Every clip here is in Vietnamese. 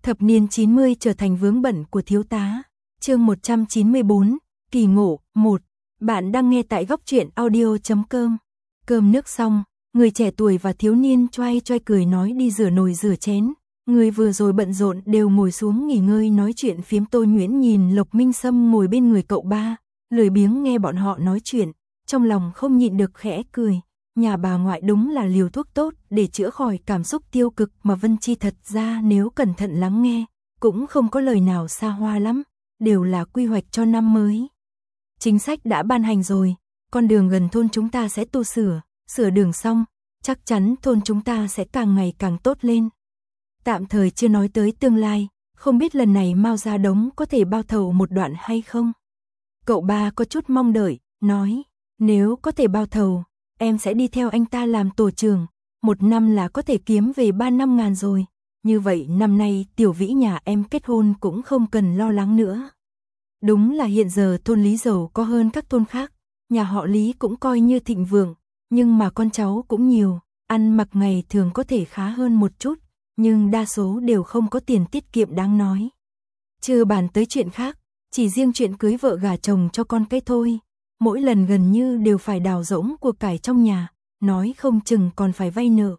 Thập niên 90 trở thành vướng bận của thiếu tá. Chương 194, kỳ ngộ 1. Bạn đang nghe tại goctruyện.audio.com. Cơm nước xong, người trẻ tuổi và thiếu niên choai choai cười nói đi rửa nồi rửa chén. Người vừa rồi bận rộn đều ngồi xuống nghỉ ngơi nói chuyện phiếm. Tô Nhuyễn nhìn Lộc Minh Sâm ngồi bên người cậu ba, lười biếng nghe bọn họ nói chuyện, trong lòng không nhịn được khẽ cười. Nhà bà ngoại đúng là liều thuốc tốt để chữa khỏi cảm xúc tiêu cực mà Vân Chi thật ra nếu cẩn thận lắng nghe, cũng không có lời nào xa hoa lắm, đều là quy hoạch cho năm mới. Chính sách đã ban hành rồi, con đường gần thôn chúng ta sẽ tu sửa đường xong, chắc chắn thôn chúng ta sẽ càng ngày càng tốt lên. Tạm thời chưa nói tới tương lai, không biết lần này Mao Gia Đống có thể bao thầu một đoạn hay không? Cậu ba có chút mong đợi, nói, nếu có thể bao thầu, em sẽ đi theo anh ta làm tổ trưởng, 1 năm là có thể kiếm về 3-5 ngàn rồi. Như vậy năm nay Tiểu Vĩ nhà em kết hôn cũng không cần lo lắng nữa. Đúng là hiện giờ thôn Lý giàu có hơn các thôn khác, nhà họ Lý cũng coi như thịnh vượng, nhưng mà con cháu cũng nhiều, ăn mặc ngày thường có thể khá hơn một chút, nhưng đa số đều không có tiền tiết kiệm đáng nói. Chưa bàn tới chuyện khác, chỉ riêng chuyện cưới vợ gả chồng cho con cái thôi. Mỗi lần gần như đều phải đào rỗng của cải trong nhà, nói không chừng còn phải vay nợ.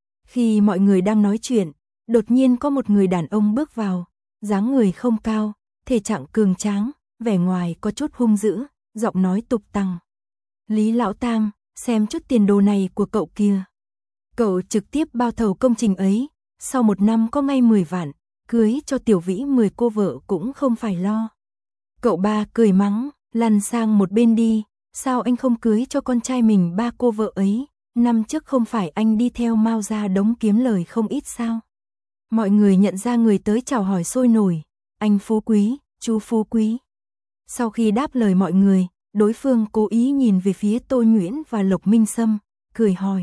Khi mọi người đang nói chuyện, đột nhiên có một người đàn ông bước vào, dáng người không cao, thể trạng cường tráng, vẻ ngoài có chút hung dữ, giọng nói tục tằng. Lý Lão Tam, xem chút tiền đồ này của cậu kia. Cậu trực tiếp bao thầu công trình ấy, sau 1 năm có ngay 10 vạn, cưới cho Tiểu Vĩ 10 cô vợ cũng không phải lo. Cậu ba cười mắng, lăn sang một bên đi, sao anh không cưới cho con trai mình 3 cô vợ ấy, năm trước không phải anh đi theo Mao Gia Đống kiếm lời không ít sao. Mọi người nhận ra người tới chào hỏi sôi nổi, anh Phú Quý, chú Phú Quý. Sau khi đáp lời mọi người, đối phương cố ý nhìn về phía Tô Nhuyễn và Lộc Minh Sâm, cười hỏi.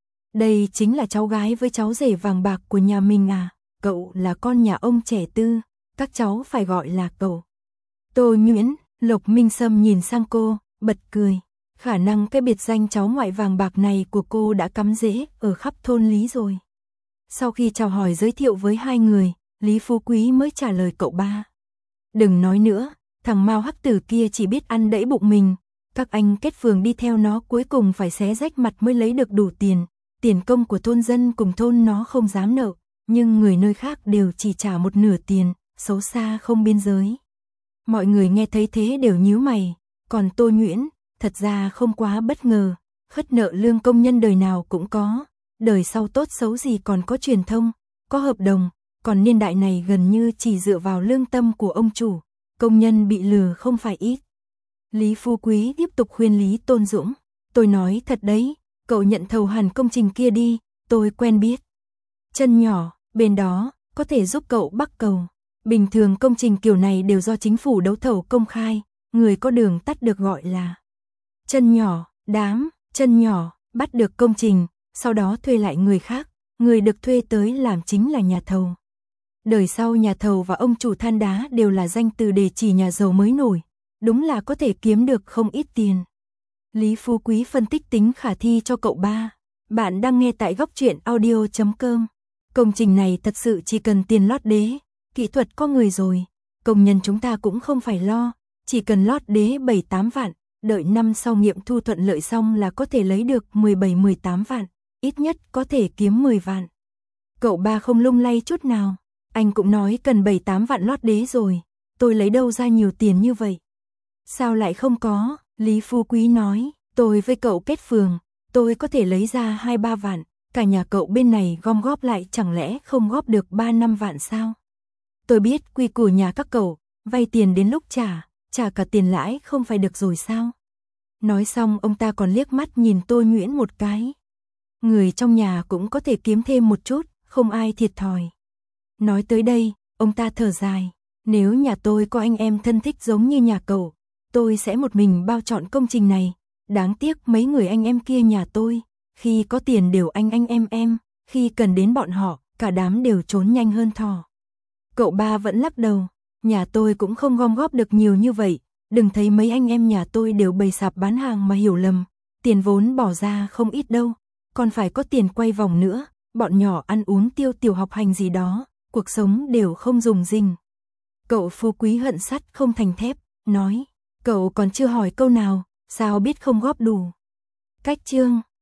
Đây chính là cháu gái với cháu rể vàng bạc của nhà mình à, cậu là con nhà ông trẻ Tư, các cháu phải gọi là cậu. Tô Nhuyễn, Lộc Minh Sâm nhìn sang cô, bật cười. Khả năng cái biệt danh cháu ngoại vàng bạc này của cô đã cắm rễ ở khắp thôn Lý rồi. Sau khi chào hỏi giới thiệu với hai người, Lý Phú Quý mới trả lời cậu ba. Đừng nói nữa, thằng Mao Hắc Tử kia chỉ biết ăn đẫy bụng mình. Các anh kết phường đi theo nó cuối cùng phải xé rách mặt mới lấy được đủ tiền. Tiền công của thôn dân cùng thôn nó không dám nợ, nhưng người nơi khác đều chỉ trả 1/2 tiền, xấu xa không biên giới. Mọi người nghe thấy thế đều nhíu mày, còn Tô Nhuyễn, thật ra không quá bất ngờ, khất nợ lương công nhân đời nào cũng có, đời sau tốt xấu gì còn có truyền thông, có hợp đồng, còn niên đại này gần như chỉ dựa vào lương tâm của ông chủ, công nhân bị lừa không phải ít. Lý Phú Quý tiếp tục khuyên Lý Tôn Dũng, tôi nói thật đấy, cậu nhận thầu hẳn công trình kia đi, tôi quen biết. Chân nhỏ, bên đó, có thể giúp cậu bắc cầu. Bình thường công trình kiểu này đều do chính phủ đấu thầu công khai, người có đường tắt được gọi là chân nhỏ, đám, chân nhỏ, bắt được công trình, sau đó thuê lại người khác, người được thuê tới làm chính là nhà thầu. Đời sau nhà thầu và ông chủ than đá đều là danh từ để chỉ nhà giàu mới nổi, đúng là có thể kiếm được không ít tiền. Lý Phú Quý phân tích tính khả thi cho cậu ba. Bạn đang nghe tại goctruyện.audio.com. Công trình này thật sự chỉ cần tiền lót đế, kỹ thuật có người rồi, công nhân chúng ta cũng không phải lo, chỉ cần lót đế 7-8 vạn, đợi năm sau nghiệm thu thuận lợi xong là có thể lấy được 17-18 vạn, ít nhất có thể kiếm 10 vạn. Cậu ba không lung lay chút nào, anh cũng nói cần 7-8 vạn lót đế rồi, tôi lấy đâu ra nhiều tiền như vậy? Sao lại không có? Lý Phú Quý nói, tôi với cậu kết phường, tôi có thể lấy ra 2-3 vạn, cả nhà cậu bên này gom góp lại chẳng lẽ không góp được 3-5 vạn sao? Tôi biết quy củ nhà các cậu, vay tiền đến lúc trả cả tiền lãi không phải được rồi sao? Nói xong ông ta còn liếc mắt nhìn Tô Nhuyễn một cái. Người trong nhà cũng có thể kiếm thêm một chút, không ai thiệt thòi. Nói tới đây, ông ta thở dài, nếu nhà tôi có anh em thân thích giống như nhà cậu, tôi sẽ một mình bao trọn công trình này. Đáng tiếc mấy người anh em kia nhà tôi, khi có tiền đều anh em, khi cần đến bọn họ, cả đám đều trốn nhanh hơn thỏ. Cậu ba vẫn lắc đầu, nhà tôi cũng không gom góp được nhiều như vậy, đừng thấy mấy anh em nhà tôi đều bày sạp bán hàng mà hiểu lầm, tiền vốn bỏ ra không ít đâu, còn phải có tiền quay vòng nữa, bọn nhỏ ăn uống tiêu tiểu học hành gì đó, cuộc sống đều không dùng dinh. Cậu Phú Quý hận sắt không thành thép, nói, cậu còn chưa hỏi câu nào, sao biết không góp đủ. Cách chương